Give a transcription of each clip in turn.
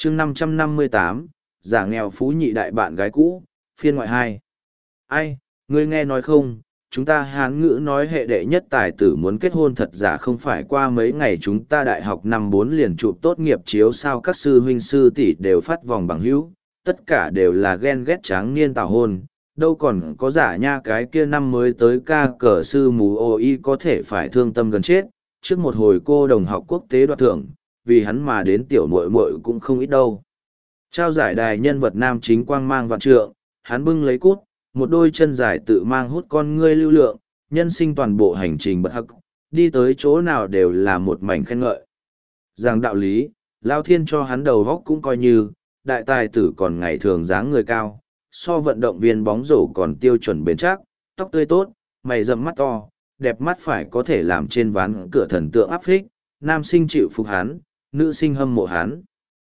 chương 558, giả nghèo phú nhị đại bạn gái cũ, phiên ngoại 2. Ai, ngươi nghe nói không, chúng ta Hán ngữ nói hệ đệ nhất tài tử muốn kết hôn thật giả không phải qua mấy ngày chúng ta đại học năm 4 liền chụp tốt nghiệp chiếu sao các sư huynh sư tỷ đều phát vòng bằng hữu, tất cả đều là ghen ghét tráng niên tảo hôn, đâu còn có giả nha cái kia năm mới tới ca cờ sư mù ô y có thể phải thương tâm gần chết, trước một hồi cô đồng học quốc tế đoạt thưởng, vì hắn mà đến tiểu muội muội cũng không ít đâu. Trao giải đài nhân vật nam chính quang mang vạn trượng, hắn bưng lấy cút, một đôi chân dài tự mang hút con ngươi lưu lượng, nhân sinh toàn bộ hành trình bất hắc, đi tới chỗ nào đều là một mảnh khen ngợi. Giảng đạo lý, Lao Thiên cho hắn đầu góc cũng coi như, đại tài tử còn ngày thường dáng người cao, so vận động viên bóng rổ còn tiêu chuẩn bền chắc, tóc tươi tốt, mày rậm mắt to, đẹp mắt phải có thể làm trên ván cửa thần tượng áp phích, nam sinh chịu phục hắn, nữ sinh hâm mộ hắn.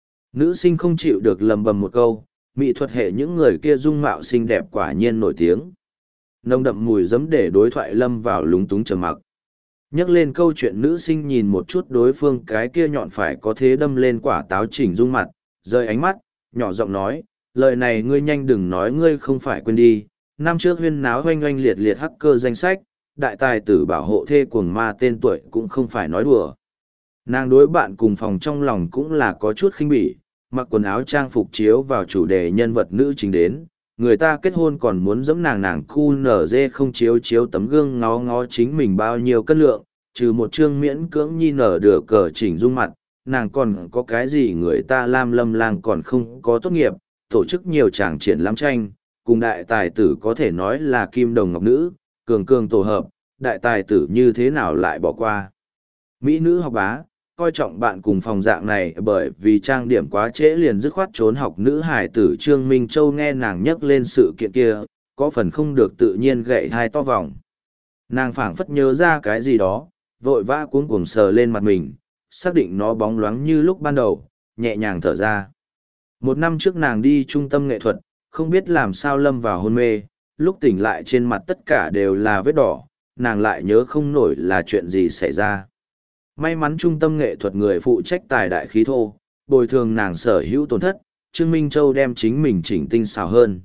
Nữ sinh không chịu được lầm bầm một câu, mỹ thuật hệ những người kia dung mạo xinh đẹp quả nhiên nổi tiếng. Nồng đậm mùi giấm để đối thoại lâm vào lúng túng trầm mặc. Nhắc lên câu chuyện nữ sinh nhìn một chút đối phương cái kia nhọn phải có thế đâm lên quả táo chỉnh dung mặt, rơi ánh mắt, nhỏ giọng nói, lời này ngươi nhanh đừng nói ngươi không phải quên đi. Năm trước huyên náo oanh oanh liệt liệt hacker danh sách, đại tài tử bảo hộ thê cuồng ma tên tuổi cũng không phải nói đùa. Nàng đối bạn cùng phòng trong lòng cũng là có chút khinh bỉ, mặc quần áo trang phục chiếu vào chủ đề nhân vật nữ chính đến, người ta kết hôn còn muốn dẫm nàng khu nở dê không chiếu chiếu tấm gương ngó ngó chính mình bao nhiêu cân lượng, trừ một chương miễn cưỡng nhi nở được cờ chỉnh dung mặt, nàng còn có cái gì người ta lam lâm lang còn không có tốt nghiệp, tổ chức nhiều tràng triển lãm tranh, cùng đại tài tử có thể nói là kim đồng ngọc nữ, cường cường tổ hợp, đại tài tử như thế nào lại bỏ qua. Mỹ nữ học bá, coi trọng bạn cùng phòng dạng này bởi vì trang điểm quá trễ liền dứt khoát trốn học nữ hải tử Trương Minh Châu nghe nàng nhắc lên sự kiện kia, có phần không được tự nhiên gậy hai to vòng. Nàng phảng phất nhớ ra cái gì đó, vội vã cuống cuồng sờ lên mặt mình, xác định nó bóng loáng như lúc ban đầu, nhẹ nhàng thở ra. Một năm trước nàng đi trung tâm nghệ thuật, không biết làm sao lâm vào hôn mê, lúc tỉnh lại trên mặt tất cả đều là vết đỏ, nàng lại nhớ không nổi là chuyện gì xảy ra. May mắn trung tâm nghệ thuật người phụ trách tài đại khí thô, bồi thường nàng sở hữu tổn thất, Trương Minh Châu đem chính mình chỉnh tinh xảo hơn.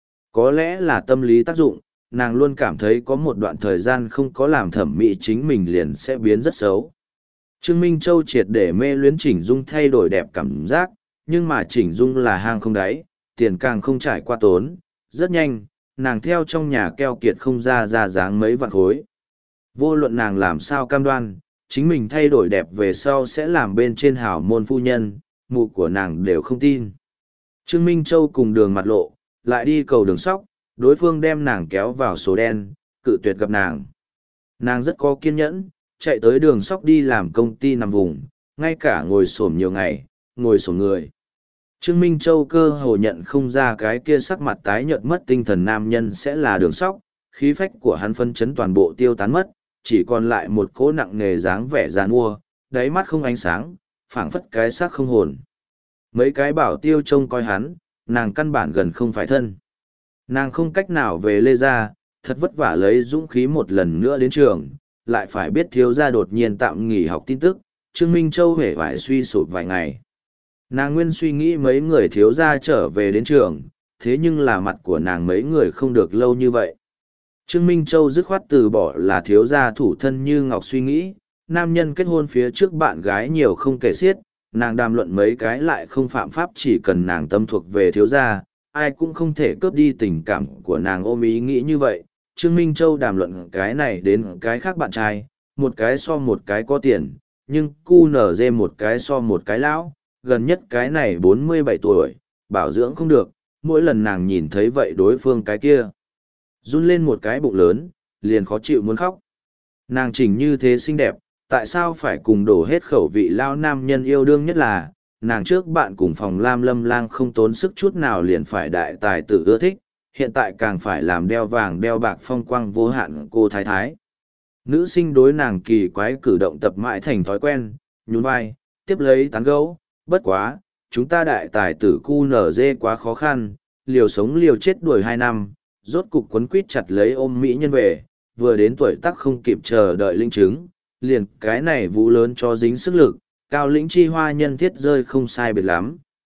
Có lẽ là tâm lý tác dụng, nàng luôn cảm thấy có một đoạn thời gian không có làm thẩm mỹ chính mình liền sẽ biến rất xấu. Trương Minh Châu triệt để mê luyến chỉnh dung thay đổi đẹp cảm giác, nhưng mà chỉnh dung là hang không đáy, tiền càng không trải qua tốn, rất nhanh, nàng theo trong nhà keo kiệt không ra dáng mấy vạn khối. Vô luận nàng làm sao cam đoan, chính mình thay đổi đẹp về sau sẽ làm bên trên hảo môn phu nhân, mụ của nàng đều không tin. Trương Minh Châu cùng đường mặt lộ, lại đi cầu đường sóc, đối phương đem nàng kéo vào số đen, cự tuyệt gặp nàng. Nàng rất có kiên nhẫn, chạy tới đường sóc đi làm công ty nằm vùng, ngay cả ngồi xổm nhiều ngày, ngồi xổm người. Trương Minh Châu cơ hồ nhận không ra cái kia sắc mặt tái nhợt mất tinh thần nam nhân sẽ là đường sóc, khí phách của hắn phân chấn toàn bộ tiêu tán mất, chỉ còn lại một cỗ nặng nề dáng vẻ giàn mua, đáy mắt không ánh sáng, phảng phất cái xác không hồn. Mấy cái bảo tiêu trông coi hắn, nàng căn bản gần không phải thân. Nàng không cách nào về Lê Gia, thật vất vả lấy dũng khí một lần nữa đến trường, lại phải biết thiếu gia đột nhiên tạm nghỉ học tin tức, Trương Minh Châu hề phải suy sụp vài ngày. Nàng nguyên suy nghĩ mấy người thiếu gia trở về đến trường, thế nhưng là mặt của nàng mấy người không được lâu như vậy. Trương Minh Châu dứt khoát từ bỏ là thiếu gia thủ thân như ngọc suy nghĩ, nam nhân kết hôn phía trước bạn gái nhiều không kể xiết, nàng đàm luận mấy cái lại không phạm pháp chỉ cần nàng tâm thuộc về thiếu gia, ai cũng không thể cướp đi tình cảm của nàng ôm ý nghĩ như vậy. Trương Minh Châu đàm luận cái này đến cái khác bạn trai, một cái so một cái có tiền, nhưng cu nở dê một cái so một cái lão, gần nhất cái này 47 tuổi, bảo dưỡng không được, mỗi lần nàng nhìn thấy vậy đối phương cái kia. Run lên một cái bụng lớn, liền khó chịu muốn khóc. Nàng chỉnh như thế xinh đẹp, tại sao phải cùng đổ hết khẩu vị lao nam nhân yêu đương nhất là, nàng trước bạn cùng phòng lam lâm lang không tốn sức chút nào liền phải đại tài tử ưa thích, hiện tại càng phải làm đeo vàng đeo bạc phong quang vô hạn cô thái thái. Nữ sinh đối nàng kỳ quái cử động tập mãi thành thói quen, nhún vai, tiếp lấy tán gấu, bất quá, chúng ta đại tài tử cu nở dê quá khó khăn, liều sống liều chết đuổi 2 năm, rốt cục quấn quýt chặt lấy ôm mỹ nhân về, vừa đến tuổi tác không kịp chờ đợi linh chứng, liền cái này vũ lớn cho dính sức lực, cao lĩnh chi hoa nhân thiết rơi không sai biệt lắm,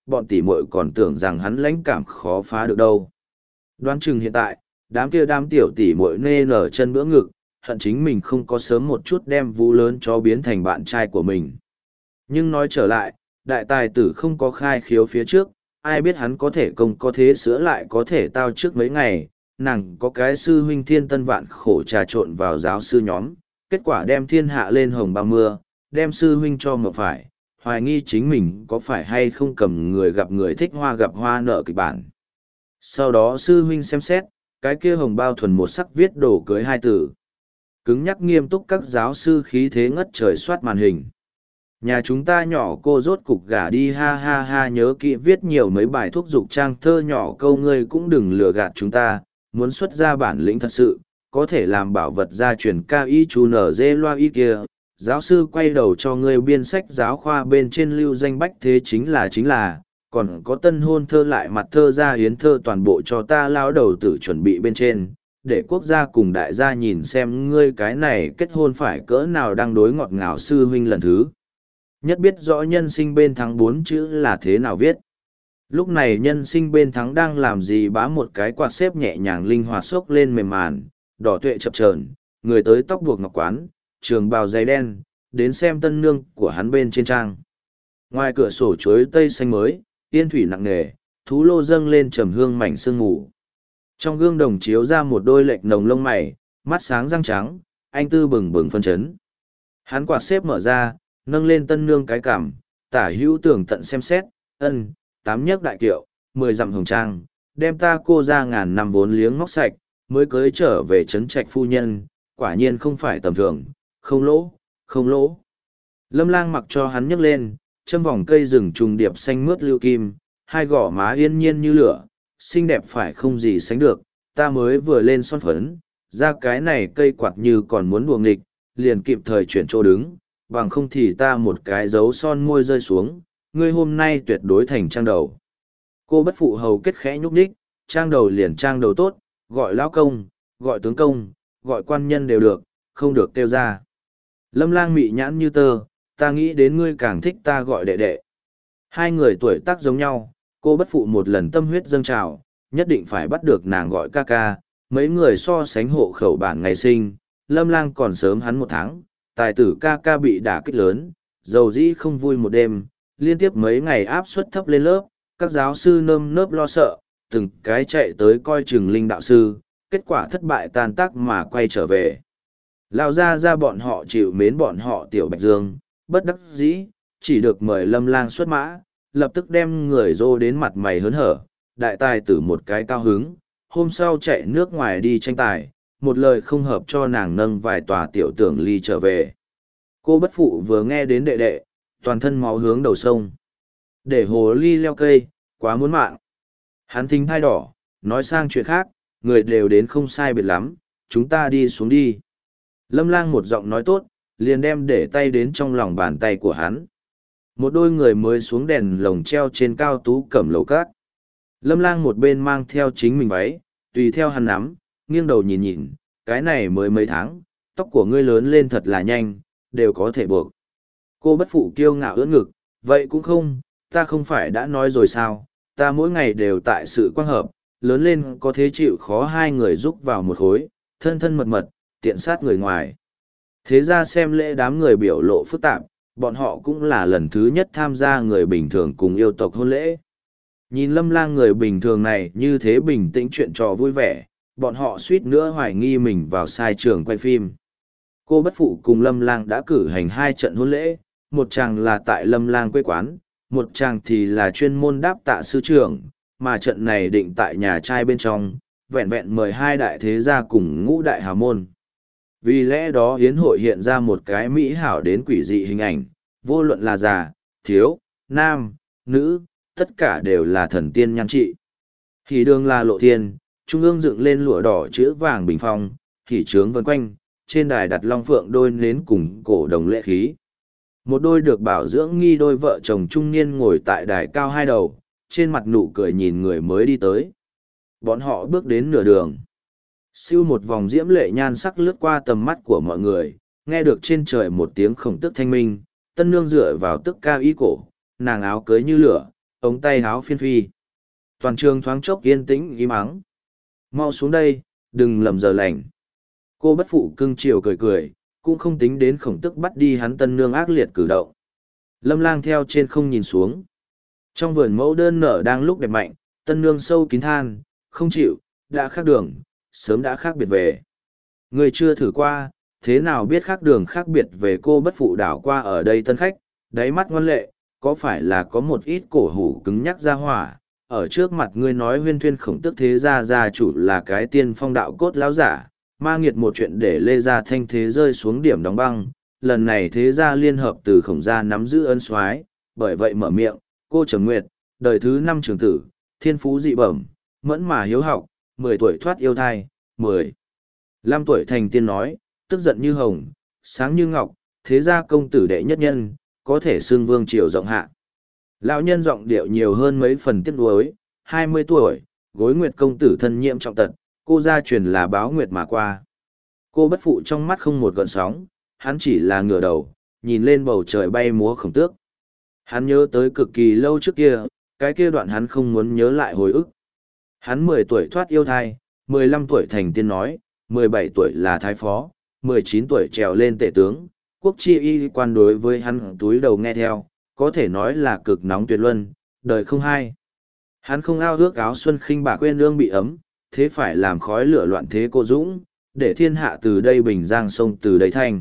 bọn tỉ muội còn tưởng rằng hắn lãnh cảm khó phá được đâu. Đoán chừng hiện tại, đám tiểu tỉ muội nê nở chân bữa ngực, hận chính mình không có sớm một chút đem Vũ lớn chó biến thành bạn trai của mình. Nhưng nói trở lại, đại tài tử không có khai khiếu phía trước, ai biết hắn có thể công có thế sữa lại có thể tao trước mấy ngày, nàng có cái sư huynh thiên tân vạn khổ trà trộn vào giáo sư nhóm, kết quả đem thiên hạ lên hồng bao mưa, đem sư huynh cho ngược phải, hoài nghi chính mình có phải hay không cầm người gặp người thích hoa gặp hoa nợ kịch bản. Sau đó sư huynh xem xét, cái kia hồng bao thuần một sắc viết đổ cưới hai từ. Cứng nhắc nghiêm túc các giáo sư khí thế ngất trời soát màn hình. Nhà chúng ta nhỏ cô rốt cục gả đi ha ha ha, nhớ kỹ viết nhiều mấy bài thúc giục trang thơ nhỏ câu ngươi cũng đừng lừa gạt chúng ta, muốn xuất ra bản lĩnh thật sự, có thể làm bảo vật gia truyền cao y chú nở dê loa y kia. Giáo sư quay đầu cho ngươi biên sách giáo khoa bên trên lưu danh bách thế chính là, còn có tân hôn thơ lại mặt thơ ra hiến thơ toàn bộ cho ta lao đầu tử chuẩn bị bên trên, để quốc gia cùng đại gia nhìn xem ngươi cái này kết hôn phải cỡ nào đang đối ngọt ngào sư huynh lần thứ. Nhất biết rõ nhân sinh bên thắng 4 chữ là thế nào viết. Lúc này nhân sinh bên thắng đang làm gì, bá một cái quạt xếp nhẹ nhàng linh hoạt xốc lên mềm màn, đỏ tuệ chập chờn, người tới tóc buộc ngọc quán, trường bào giày đen, đến xem tân nương của hắn bên trên trang. Ngoài cửa sổ chuối tây xanh mới, yên thủy nặng nề, thú lô dâng lên trầm hương mảnh sương ngủ. Trong gương đồng chiếu ra một đôi lệch nồng lông mày, mắt sáng răng trắng, anh tư bừng bừng phân chấn. Hắn quạt xếp mở ra, nâng lên tân nương cái cằm, tả hữu tường tận xem xét, ân, 8 nhấc đại kiệu, 10 dặm hồng trang, đem ta cô ra ngàn năm vốn liếng móc sạch, mới cưới trở về trấn trạch phu nhân, quả nhiên không phải tầm thường, không lỗ, không lỗ. Lâm Lang mặc cho hắn nhấc lên, châm vòng cây rừng trùng điệp xanh mướt lưu kim, hai gò má yên nhiên như lửa, xinh đẹp phải không gì sánh được, ta mới vừa lên son phấn, ra cái này cây quạt như còn muốn đùa nghịch, liền kịp thời chuyển chỗ đứng, bằng không thì ta một cái dấu son môi rơi xuống, ngươi hôm nay tuyệt đối thành trang đầu. Cô bất phụ hầu kết khẽ nhúc nhích, trang đầu liền trang đầu tốt, gọi lão công, gọi tướng công, gọi quan nhân đều được, không được kêu ra. Lâm Lang mị nhãn như tơ, ta nghĩ đến ngươi càng thích ta gọi đệ đệ. Hai người tuổi tác giống nhau, cô bất phụ một lần tâm huyết dâng trào, nhất định phải bắt được nàng gọi ca ca. Mấy người so sánh hộ khẩu bản ngày sinh, Lâm Lang còn sớm hắn 1 tháng, tài tử ca ca bị đả kích lớn, dầu dĩ không vui một đêm, liên tiếp mấy ngày áp suất thấp lên lớp, các giáo sư nơm nớp lo sợ, từng cái chạy tới coi chừng linh đạo sư, kết quả thất bại tan tác mà quay trở về. Lão ra bọn họ chịu mến bọn họ tiểu Bạch Dương, bất đắc dĩ, chỉ được mời Lâm Lang xuất mã, lập tức đem người dô đến mặt mày hớn hở, đại tài tử một cái cao hứng, hôm sau chạy nước ngoài đi tranh tài, một lời không hợp cho nàng nâng vài tòa tiểu tưởng ly trở về. Cô bất phụ vừa nghe đến đệ đệ, toàn thân máu hướng đầu sông. Để hồ ly leo cây, quá muốn mạng. Hắn thính thai đỏ, nói sang chuyện khác, người đều đến không sai biệt lắm, chúng ta đi xuống đi. Lâm Lang một giọng nói tốt, liền đem để tay đến trong lòng bàn tay của hắn. Một đôi người mới xuống đèn lồng treo trên cao tú cẩm lầu cát. Lâm Lang một bên mang theo chính mình váy, tùy theo hắn nắm, nghiêng đầu nhìn nhìn, cái này mới mấy tháng, tóc của ngươi lớn lên thật là nhanh, đều có thể buộc. Cô bất phụ kiêu ngạo ưỡn ngực, vậy cũng không, ta không phải đã nói rồi sao, ta mỗi ngày đều tại sự quang hợp, lớn lên có thế chịu khó hai người giúp vào một khối, thân thân mật mật, tiện sát người ngoài. Thế ra xem lễ đám người biểu lộ phức tạp, bọn họ cũng là lần thứ nhất tham gia người bình thường cùng yêu tộc hôn lễ. Nhìn Lâm Lang người bình thường này như thế bình tĩnh chuyện trò vui vẻ, bọn họ suýt nữa hoài nghi mình vào sai trường quay phim. Cô bất phụ cùng Lâm Lang đã cử hành 2 trận hôn lễ, một chàng là tại Lâm Lang quê quán, một chàng thì là chuyên môn đáp tạ sư trưởng, mà trận này định tại nhà trai bên trong, vẹn vẹn mời 2 đại thế gia cùng ngũ đại hào môn. Vì lẽ đó hiến hội hiện ra một cái mỹ hảo đến quỷ dị hình ảnh, vô luận là già, thiếu, nam, nữ, tất cả đều là thần tiên nhan trị. Hỉ đường là lộ thiên, trung ương dựng lên lụa đỏ chữ vàng bình phong, hỉ trướng vần quanh, trên đài đặt long phượng đôi nến cùng cổ đồng lễ khí. Một đôi được bảo dưỡng nghi đôi vợ chồng trung niên ngồi tại đài cao 2 đầu, trên mặt nụ cười nhìn người mới đi tới. Bọn họ bước đến nửa đường. Siêu một vòng diễm lệ nhan sắc lướt qua tầm mắt của mọi người, nghe được trên trời một tiếng khổng tức thanh minh, tân nương dựa vào tức cao y cổ, nàng áo cưới như lửa, ống tay háo phiên phi. Toàn trường thoáng chốc yên tĩnh im ắng. Mau xuống đây, đừng lầm giờ lành. Cô bất phụ cưng chiều cười cười, cũng không tính đến khổng tức bắt đi hắn tân nương ác liệt cử động. Lâm Lang theo trên không nhìn xuống. Trong vườn mẫu đơn nở đang lúc đẹp mạnh, tân nương sâu kín than, không chịu, đã khác đường, sớm đã khác biệt về. Người chưa thử qua, thế nào biết khác đường khác biệt về. Cô bất phụ đảo qua ở đây tân khách, đáy mắt ngoan lệ, có phải là có một ít cổ hủ cứng nhắc ra hỏa, ở trước mặt ngươi nói huyên thuyên khổng tức thế gia gia chủ là cái tiên phong đạo cốt lão giả, ma nghiệt một chuyện để Lê Gia thanh thế rơi xuống điểm đóng băng, lần này thế gia liên hợp từ khổng gia nắm giữ ân soái, bởi vậy mở miệng, cô Trầm Nguyệt, đời thứ 5 trưởng tử, thiên phú dị bẩm, mẫn mà hiếu học, 10 tuổi thoát yêu thai, 15 tuổi thành tiên nói, tức giận như hồng, sáng như ngọc, thế gia công tử đệ nhất nhân, có thể xưng vương triều rộng hạ. Lão nhân giọng điệu nhiều hơn mấy phần tiếc nuối, 20 tuổi, gối nguyệt công tử thân nhiễm trọng tật, cô gia truyền là báo nguyệt mà qua. Cô bất phụ trong mắt không một gợn sóng, hắn chỉ là ngửa đầu, nhìn lên bầu trời bay múa khổng tước. Hắn nhớ tới cực kỳ lâu trước kia, cái kia đoạn hắn không muốn nhớ lại hồi ức. Hắn 10 tuổi thoát yêu thai, 15 tuổi thành tiên nói, 17 tuổi là thái phó, 19 tuổi trèo lên tể tướng, quốc chi y quan đối với hắn túi đầu nghe theo, có thể nói là cực nóng tuyệt luân, đời không hai. Hắn không ao ước áo xuân khinh bạc quên lương bị ấm, thế phải làm khói lửa loạn thế cô dũng, để thiên hạ từ đây bình giang sông từ đây thanh.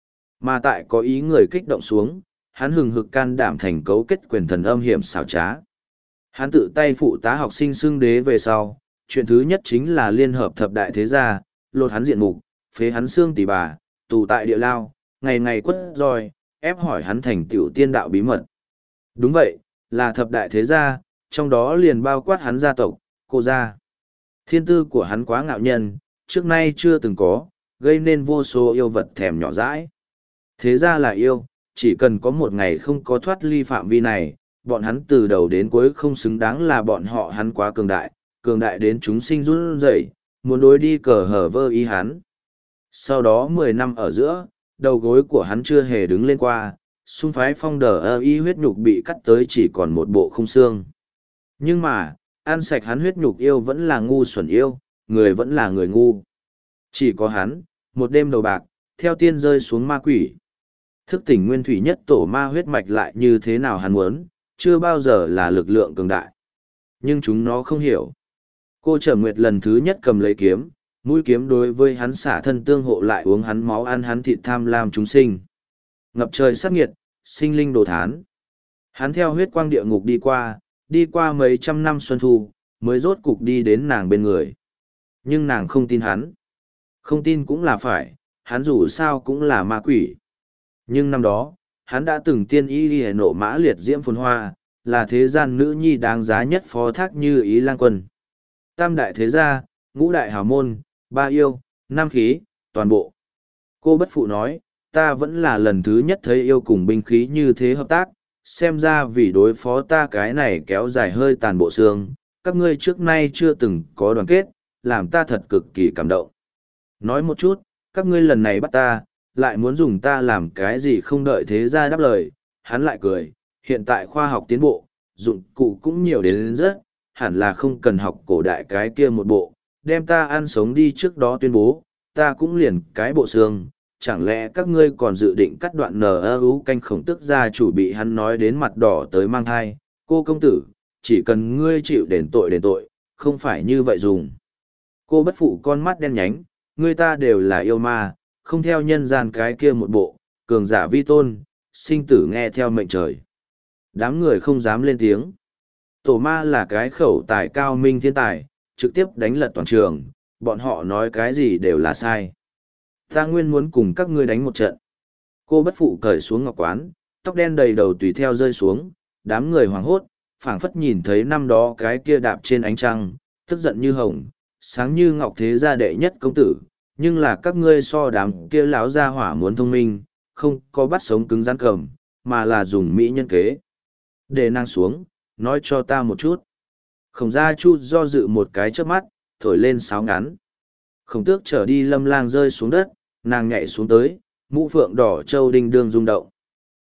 Mà tại có ý người kích động xuống, hắn hừng hực can đảm thành cấu kết quyền thần âm hiểm xảo trá. Hắn tự tay phụ tá học sinh xưng đế về sau, chuyện thứ nhất chính là liên hợp thập đại thế gia, lột hắn diện mục, phế hắn xương tỷ bà, tù tại địa lao, ngày ngày quất roi, ép hỏi hắn thành tiểu tiên đạo bí mật. Đúng vậy, là thập đại thế gia, trong đó liền bao quát hắn gia tộc, cô gia. Thiên tư của hắn quá ngạo nhân, trước nay chưa từng có, gây nên vô số yêu vật thèm nhỏ dãi. Thế ra là yêu, chỉ cần có một ngày không có thoát ly phạm vi này, bọn hắn từ đầu đến cuối không xứng đáng là bọn họ. Hắn quá cường đại đến chúng sinh run rẩy, muốn đối đi cờ hở vơ ý hắn. Sau đó 10 năm ở giữa, đầu gối của hắn chưa hề đứng lên qua, xung phái phong đờ ơ y huyết nhục bị cắt tới chỉ còn một bộ khung xương. Nhưng mà, ăn sạch hắn huyết nhục yêu vẫn là ngu xuẩn yêu, người vẫn là người ngu. Chỉ có hắn, một đêm đầu bạc, theo tiên rơi xuống ma quỷ. Thức tỉnh nguyên thủy nhất tổ ma huyết mạch lại như thế nào hắn muốn, chưa bao giờ là lực lượng cường đại. Nhưng chúng nó không hiểu. Cô Trầm Nguyệt lần thứ nhất cầm lấy kiếm, mũi kiếm đối với hắn xả thân tương hộ lại uống hắn máu ăn hắn thịt tham lam chúng sinh. Ngập trời sát nghiệt, sinh linh đồ thán. Hắn theo huyết quang địa ngục đi qua mấy trăm năm xuân thu, mới rốt cục đi đến nàng bên người. Nhưng nàng không tin hắn. Không tin cũng là phải, hắn dù sao cũng là ma quỷ. Nhưng năm đó, hắn đã từng tiên y ghi nộ mã liệt diễm phồn hoa, là thế gian nữ nhi đáng giá nhất phó thác như ý lang quân. Tam đại thế gia, ngũ đại hào môn, ba yêu, năm khí, toàn bộ. Cô bất phụ nói, ta vẫn là lần thứ nhất thấy yêu cùng binh khí như thế hợp tác, xem ra vì đối phó ta cái này kéo dài hơi tàn bộ xương, các ngươi trước nay chưa từng có đoàn kết, làm ta thật cực kỳ cảm động. Nói một chút, các ngươi lần này bắt ta, lại muốn dùng ta làm cái gì không đợi thế gia đáp lời, hắn lại cười, hiện tại khoa học tiến bộ, dụng cụ cũng nhiều đến rất, hẳn là không cần học cổ đại cái kia một bộ, đem ta ăn sống đi trước đó tuyên bố, ta cũng liền cái bộ xương, chẳng lẽ các ngươi còn dự định cắt đoạn NU canh khổng tức gia chủ bị hắn nói đến mặt đỏ tới mang thai, cô công tử, chỉ cần ngươi chịu đền tội, không phải như vậy dùng. Cô bất phụ con mắt đen nhánh, người ta đều là yêu ma, không theo nhân gian cái kia một bộ, cường giả vi tôn, sinh tử nghe theo mệnh trời. Đám người không dám lên tiếng. Tổ ma là cái khẩu tài cao minh thiên tài, trực tiếp đánh lật toàn trường, bọn họ nói cái gì đều là sai. Ta nguyên muốn cùng các ngươi đánh một trận. Cô bất phụ cởi xuống ngọc quán, tóc đen đầy đầu tùy theo rơi xuống, đám người hoảng hốt, phảng phất nhìn thấy năm đó cái kia đạp trên ánh trăng, tức giận như hồng, sáng như ngọc thế gia đệ nhất công tử, nhưng là các ngươi so đám kia lão gia hỏa muốn thông minh, không có bắt sống cứng rắn cầm, mà là dùng mỹ nhân kế. Để nàng xuống, nói cho ta một chút. Khổng gia Chu do dự một cái chớp mắt, thổi lên sáo ngắn. Khổng tước trở đi Lâm Lang rơi xuống đất, nàng nhảy xuống tới, mũ phượng đỏ châu đinh đương rung động.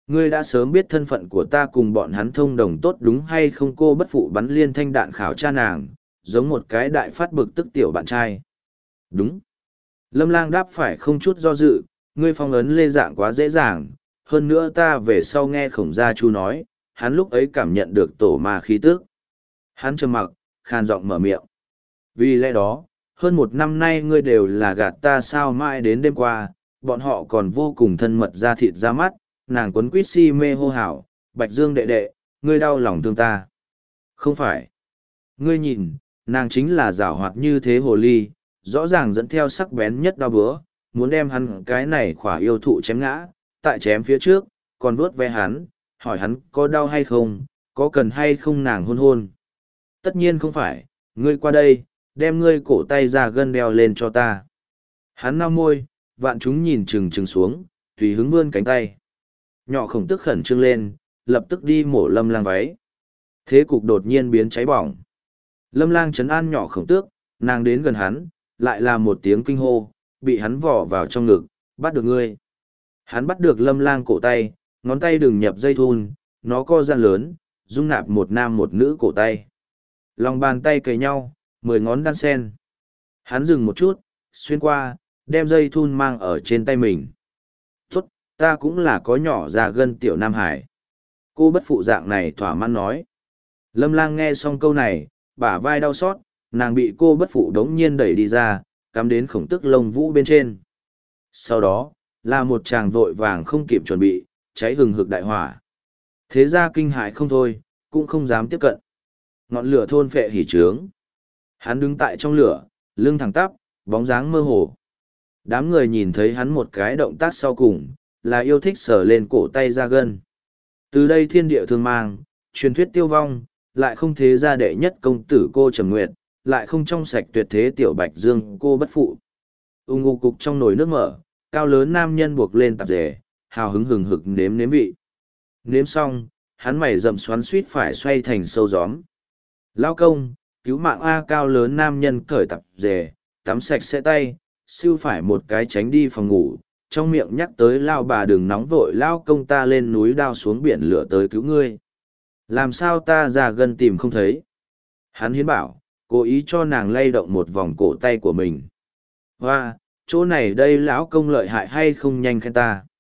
Ngươi đã sớm biết thân phận của ta cùng bọn hắn thông đồng tốt đúng hay không? Cô bất phụ bắn liên thanh đạn khảo tra nàng, giống một cái đại phát bực tức tiểu bạn trai. Đúng. Lâm Lang đáp phải không chút do dự, ngươi phong ấn Lê Dạng quá dễ dàng, hơn nữa ta về sau nghe Khổng Gia Chu nói, hắn lúc ấy cảm nhận được tổ ma khí tức. Hắn trầm mặc, khan giọng mở miệng. Vì lẽ đó, hơn một năm nay ngươi đều là gạt ta sao? Mãi đến đêm qua, bọn họ còn vô cùng thân mật ra thịt ra mắt, nàng quấn quýt si mê hô hào, Bạch Dương đệ đệ, ngươi đau lòng thương ta. Không phải. Ngươi nhìn, nàng chính là giảo hoạt như thế hồ ly, rõ ràng dẫn theo sắc bén nhất đau búa, muốn đem hắn cái này khỏa yêu thụ chém ngã, tại chém phía trước, còn vuốt ve hắn, hỏi hắn có đau hay không, có cần hay không nàng hôn hôn. Tất nhiên không phải, ngươi qua đây, đem ngươi cổ tay ra gân đeo lên cho ta. Hắn nao môi, vạn chúng nhìn chừng chừng xuống, tùy hứng vươn cánh tay. Nhỏ Khổng Tước khẩn trương lên, lập tức đi mổ Lâm Lang váy. Thế cục đột nhiên biến cháy bỏng. Lâm Lang trấn an nhỏ Khổng Tước, nàng đến gần hắn, lại là một tiếng kinh hô, bị hắn vỏ vào trong ngực, bắt được ngươi. Hắn bắt được Lâm Lang cổ tay, ngón tay đừng nhập dây thun, nó co gian lớn, dung nạp một nam một nữ cổ tay. Lòng bàn tay kề nhau, 10 ngón đan sen. Hắn dừng một chút, xuyên qua, đem dây thun mang ở trên tay mình. Tốt, ta cũng là có nhỏ già gân tiểu Nam Hải. Cô bất phụ dạng này thỏa mãn nói. Lâm Lang nghe xong câu này, bả vai đau xót, nàng bị cô bất phụ đống nhiên đẩy đi ra, cắm đến Khổng Tước lông vũ bên trên. Sau đó, là một chàng vội vàng không kịp chuẩn bị, cháy hừng hực đại hỏa. Thế ra kinh hại không thôi, cũng không dám tiếp cận. Ngọn lửa thôn phệ hỉ trướng. Hắn đứng tại trong lửa, lưng thẳng tắp, bóng dáng mơ hồ. Đám người nhìn thấy hắn một cái động tác sau cùng, là yêu thích sờ lên cổ tay ra gân. Từ đây thiên địa thương mang, truyền thuyết tiêu vong, lại không thế gia đệ nhất công tử cô Trầm Nguyệt, lại không trong sạch tuyệt thế tiểu Bạch Dương cô bất phụ. Ung ngục cục trong nồi nước mở, cao lớn nam nhân buộc lên tạp dề, hào hứng hừng hực nếm nếm vị. Nếm xong, hắn mày rậm xoắn suýt phải xoay thành sâu gióm. Lao công, cứu mạng A. Cao lớn nam nhân cởi tạp dề, tắm sạch sẽ tay, siêu phải một cái tránh đi phòng ngủ, trong miệng nhắc tới lao bà đừng nóng vội, lao công ta lên núi đao xuống biển lửa tới cứu ngươi. Làm sao ta ra gần tìm không thấy? Hắn hiến bảo, cố ý cho nàng lay động một vòng cổ tay của mình. Hoa, chỗ này đây lão công lợi hại hay không, nhanh khen ta.